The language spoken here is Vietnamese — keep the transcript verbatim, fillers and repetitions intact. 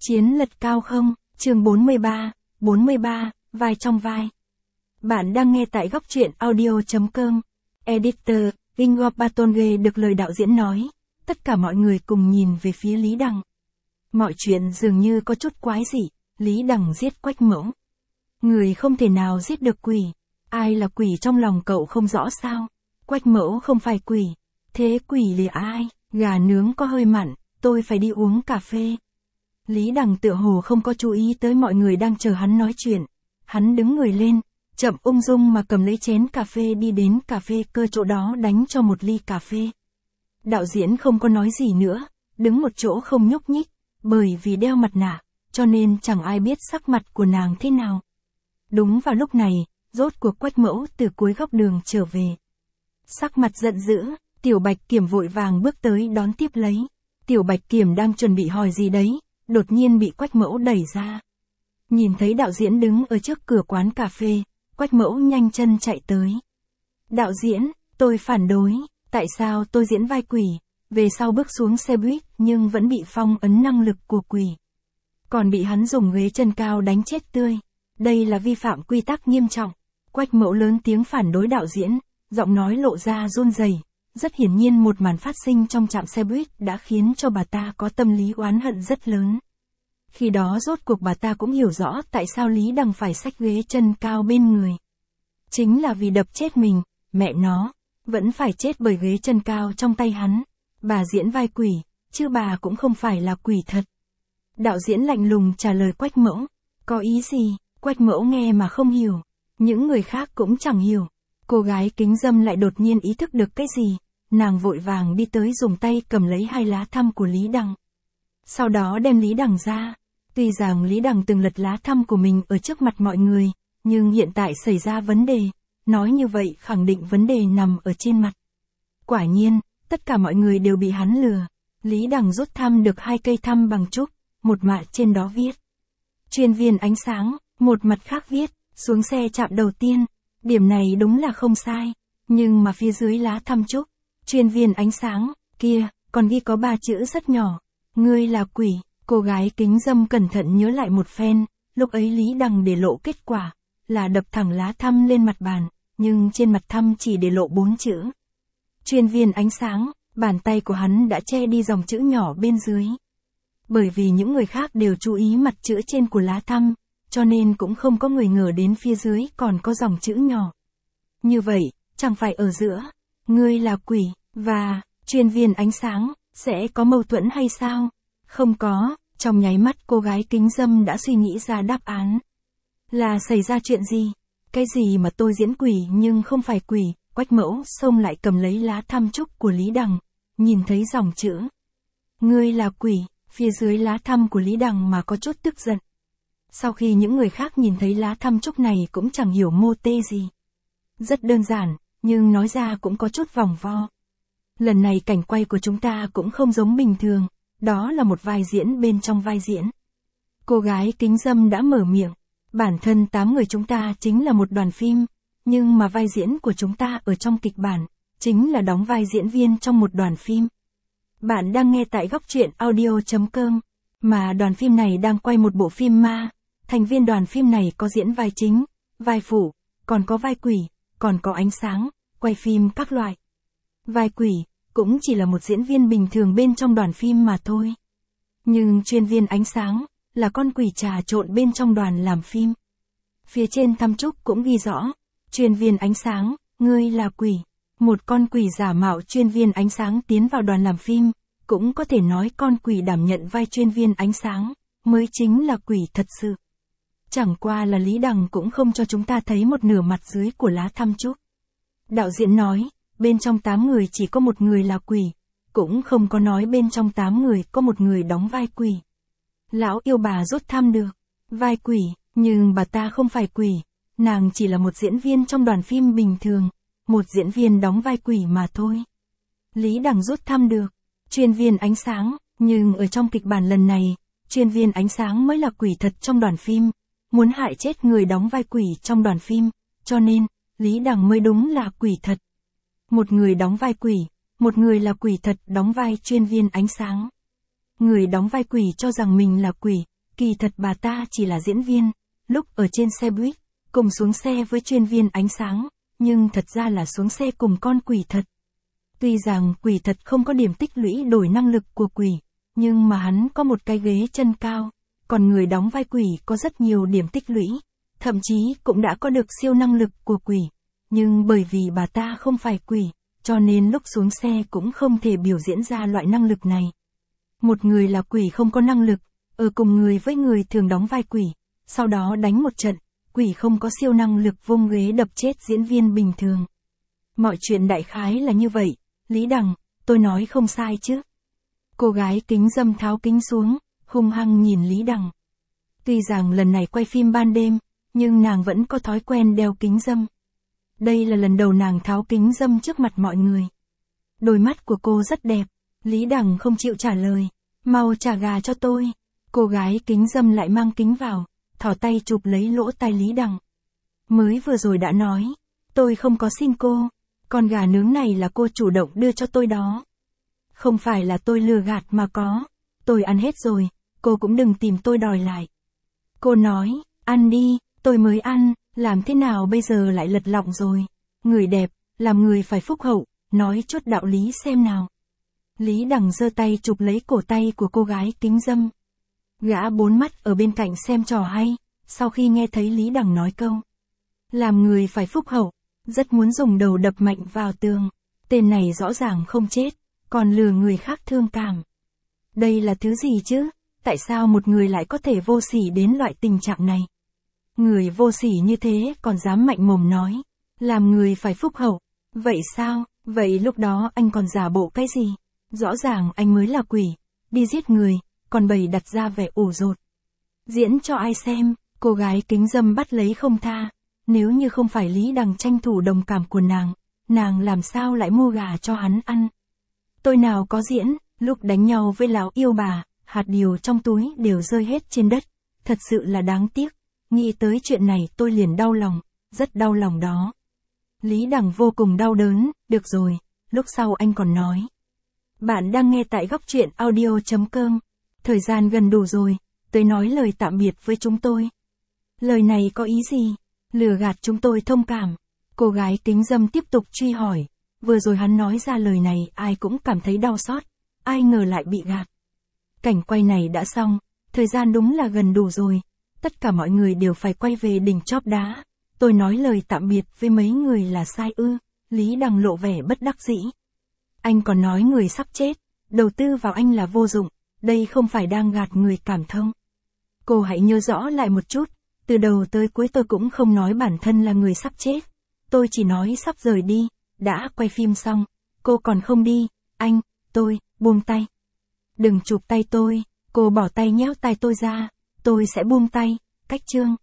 Chiến lật cao không, chương bốn mươi ba, bốn mươi ba, vai trong vai. Bạn đang nghe tại góc truyện audio.com. Editor, Ingor Batonge được lời đạo diễn nói. Tất cả mọi người cùng nhìn về phía Lý Đằng. Mọi chuyện dường như có chút quái dị. Lý Đằng giết Quách Mẫu. Người không thể nào giết được quỷ. Ai là quỷ trong lòng cậu không rõ sao? Quách Mẫu không phải quỷ. Thế quỷ là ai? Gà nướng có hơi mặn, tôi phải đi uống cà phê. Lý Đằng tựa hồ không có chú ý tới mọi người đang chờ hắn nói chuyện. Hắn đứng người lên, chậm ung dung mà cầm lấy chén cà phê đi đến cà phê cơ chỗ đó đánh cho một ly cà phê. Đạo diễn không có nói gì nữa, đứng một chỗ không nhúc nhích, bởi vì đeo mặt nạ, cho nên chẳng ai biết sắc mặt của nàng thế nào. Đúng vào lúc này, rốt cuộc Quách Mẫu từ cuối góc đường trở về. Sắc mặt giận dữ, Tiểu Bạch Kiểm vội vàng bước tới đón tiếp lấy. Tiểu Bạch Kiểm đang chuẩn bị hỏi gì đấy, đột nhiên bị Quách Mẫu đẩy ra. Nhìn thấy đạo diễn đứng ở trước cửa quán cà phê, Quách Mẫu nhanh chân chạy tới. Đạo diễn, tôi phản đối, tại sao tôi diễn vai quỷ, về sau bước xuống xe buýt nhưng vẫn bị phong ấn năng lực của quỷ. Còn bị hắn dùng ghế chân cao đánh chết tươi. Đây là vi phạm quy tắc nghiêm trọng. Quách Mẫu lớn tiếng phản đối đạo diễn, giọng nói lộ ra run rẩy. Rất hiển nhiên một màn phát sinh trong trạm xe buýt đã khiến cho bà ta có tâm lý oán hận rất lớn. Khi đó rốt cuộc bà ta cũng hiểu rõ tại sao Lý Đằng phải xách ghế chân cao bên người. Chính là vì đập chết mình, mẹ nó, vẫn phải chết bởi ghế chân cao trong tay hắn. Bà diễn vai quỷ, chứ bà cũng không phải là quỷ thật. Đạo diễn lạnh lùng trả lời Quách Mẫu. Có ý gì? Quách Mẫu nghe mà không hiểu. Những người khác cũng chẳng hiểu. Cô gái kính dâm lại đột nhiên ý thức được cái gì. Nàng vội vàng đi tới dùng tay cầm lấy hai lá thăm của Lý Đằng. Sau đó đem Lý Đằng ra. Tuy rằng Lý Đằng từng lật lá thăm của mình ở trước mặt mọi người, nhưng hiện tại xảy ra vấn đề. Nói như vậy khẳng định vấn đề nằm ở trên mặt. Quả nhiên, tất cả mọi người đều bị hắn lừa. Lý Đằng rút thăm được hai cây thăm bằng trúc, một mặt trên đó viết chuyên viên ánh sáng, một mặt khác viết xuống xe chạm đầu tiên. Điểm này đúng là không sai, nhưng mà phía dưới lá thăm trúc, chuyên viên ánh sáng, kia, còn ghi có ba chữ rất nhỏ. Ngươi là quỷ. Cô gái kính dâm cẩn thận nhớ lại một phen, lúc ấy Lý Đằng để lộ kết quả, là đập thẳng lá thăm lên mặt bàn, nhưng trên mặt thăm chỉ để lộ bốn chữ. Chuyên viên ánh sáng, bàn tay của hắn đã che đi dòng chữ nhỏ bên dưới. Bởi vì những người khác đều chú ý mặt chữ trên của lá thăm, cho nên cũng không có người ngờ đến phía dưới còn có dòng chữ nhỏ. Như vậy, chẳng phải ở giữa, ngươi là quỷ, và, chuyên viên ánh sáng, sẽ có mâu thuẫn hay sao? Không có, trong nháy mắt cô gái kính dâm đã suy nghĩ ra đáp án. Là xảy ra chuyện gì? Cái gì mà tôi diễn quỷ nhưng không phải quỷ? Quách Mẫu xông lại cầm lấy lá thăm trúc của Lý Đằng, nhìn thấy dòng chữ ngươi là quỷ, phía dưới lá thăm của Lý Đằng mà có chút tức giận. Sau khi những người khác nhìn thấy lá thăm trúc này cũng chẳng hiểu mô tê gì. Rất đơn giản, nhưng nói ra cũng có chút vòng vo. Lần này cảnh quay của chúng ta cũng không giống bình thường, đó là một vai diễn bên trong vai diễn. Cô gái kính dâm đã mở miệng, bản thân tám người chúng ta chính là một đoàn phim, nhưng mà vai diễn của chúng ta ở trong kịch bản, chính là đóng vai diễn viên trong một đoàn phim. Bạn đang nghe tại góc truyện audio.com, mà đoàn phim này đang quay một bộ phim ma, thành viên đoàn phim này có diễn vai chính, vai phụ, còn có vai quỷ, còn có ánh sáng, quay phim các loại. Vai quỷ, cũng chỉ là một diễn viên bình thường bên trong đoàn phim mà thôi. Nhưng chuyên viên ánh sáng, là con quỷ trà trộn bên trong đoàn làm phim. Phía trên thăm trúc cũng ghi rõ, chuyên viên ánh sáng, ngươi là quỷ. Một con quỷ giả mạo chuyên viên ánh sáng tiến vào đoàn làm phim, cũng có thể nói con quỷ đảm nhận vai chuyên viên ánh sáng, mới chính là quỷ thật sự. Chẳng qua là Lý Đằng cũng không cho chúng ta thấy một nửa mặt dưới của lá thăm trúc. Đạo diễn nói, bên trong tám người chỉ có một người là quỷ, cũng không có nói bên trong tám người có một người đóng vai quỷ. Lão yêu bà rút thăm được vai quỷ, nhưng bà ta không phải quỷ, nàng chỉ là một diễn viên trong đoàn phim bình thường, một diễn viên đóng vai quỷ mà thôi. Lý Đằng rút thăm được chuyên viên ánh sáng, nhưng ở trong kịch bản lần này, chuyên viên ánh sáng mới là quỷ thật trong đoàn phim, muốn hại chết người đóng vai quỷ trong đoàn phim, cho nên, Lý Đằng mới đúng là quỷ thật. Một người đóng vai quỷ, một người là quỷ thật đóng vai chuyên viên ánh sáng. Người đóng vai quỷ cho rằng mình là quỷ, Kỳ thật bà ta chỉ là diễn viên, lúc ở trên xe buýt, cùng xuống xe với chuyên viên ánh sáng, nhưng thật ra là xuống xe cùng con quỷ thật. Tuy rằng quỷ thật không có điểm tích lũy đổi năng lực của quỷ, nhưng mà hắn có một cái ghế chân cao, còn người đóng vai quỷ có rất nhiều điểm tích lũy, thậm chí cũng đã có được siêu năng lực của quỷ. Nhưng bởi vì bà ta không phải quỷ, cho nên lúc xuống xe cũng không thể biểu diễn ra loại năng lực này. Một người là quỷ không có năng lực, ở cùng người với người thường đóng vai quỷ, sau đó đánh một trận, quỷ không có siêu năng lực vung ghế đập chết diễn viên bình thường. Mọi chuyện đại khái là như vậy, Lý Đằng, tôi nói không sai chứ. Cô gái kính dâm tháo kính xuống, hung hăng nhìn Lý Đằng. Tuy rằng lần này quay phim ban đêm, nhưng nàng vẫn có thói quen đeo kính dâm. Đây là lần đầu nàng tháo kính dâm trước mặt mọi người. Đôi mắt của cô rất đẹp, Lý Đằng không chịu trả lời, mau trả gà cho tôi. Cô gái kính dâm lại mang kính vào, thỏ tay chụp lấy lỗ tai Lý Đằng. Mới vừa rồi đã nói, tôi không có xin cô, con gà nướng này là cô chủ động đưa cho tôi đó. Không phải là tôi lừa gạt mà có, tôi ăn hết rồi, cô cũng đừng tìm tôi đòi lại. Cô nói, ăn đi, tôi mới ăn, làm thế nào bây giờ lại lật lọng rồi. Người đẹp, làm người phải phúc hậu, nói chút đạo lý xem nào. Lý Đằng giơ tay chụp lấy cổ tay của cô gái kính dâm. Gã bốn mắt ở bên cạnh xem trò hay, sau khi nghe thấy Lý Đằng nói câu làm người phải phúc hậu, rất muốn dùng đầu đập mạnh vào tường. Tên này rõ ràng không chết, còn lừa người khác thương cảm. Đây là thứ gì chứ? Tại sao một người lại có thể vô sỉ đến loại tình trạng này? Người vô sỉ như thế còn dám mạnh mồm nói, làm người phải phúc hậu. Vậy sao? Vậy lúc đó anh còn giả bộ cái gì? Rõ ràng anh mới là quỷ, đi giết người, còn bày đặt ra vẻ ủ rột. Diễn cho ai xem? Cô gái kính dâm bắt lấy không tha. Nếu như không phải Lý Đằng tranh thủ đồng cảm của nàng, nàng làm sao lại mua gà cho hắn ăn? Tôi nào có diễn, lúc đánh nhau với lão yêu bà, hạt điều trong túi đều rơi hết trên đất. Thật sự là đáng tiếc. Nghĩ tới chuyện này tôi liền đau lòng, rất đau lòng đó. Lý Đằng vô cùng đau đớn, được rồi, lúc sau anh còn nói. Bạn đang nghe tại góc truyện audio chấm com. Thời gian gần đủ rồi, tới nói lời tạm biệt với chúng tôi. Lời này có ý gì? Lừa gạt chúng tôi thông cảm. Cô gái kính dâm tiếp tục truy hỏi. Vừa rồi hắn nói ra lời này ai cũng cảm thấy đau xót. Ai ngờ lại bị gạt. Cảnh quay này đã xong, thời gian đúng là gần đủ rồi. Tất cả mọi người đều phải quay về đỉnh chóp đá. Tôi nói lời tạm biệt với mấy người là sai ư? Lý Đằng lộ vẻ bất đắc dĩ. Anh còn nói người sắp chết, đầu tư vào anh là vô dụng, đây không phải đang gạt người cảm thông. Cô hãy nhớ rõ lại một chút, từ đầu tới cuối tôi cũng không nói bản thân là người sắp chết. Tôi chỉ nói sắp rời đi, đã quay phim xong, cô còn không đi, anh, tôi, buông tay. Đừng chụp tay tôi, cô bỏ tay nhéo tay tôi ra, tôi sẽ buông tay, cách chương.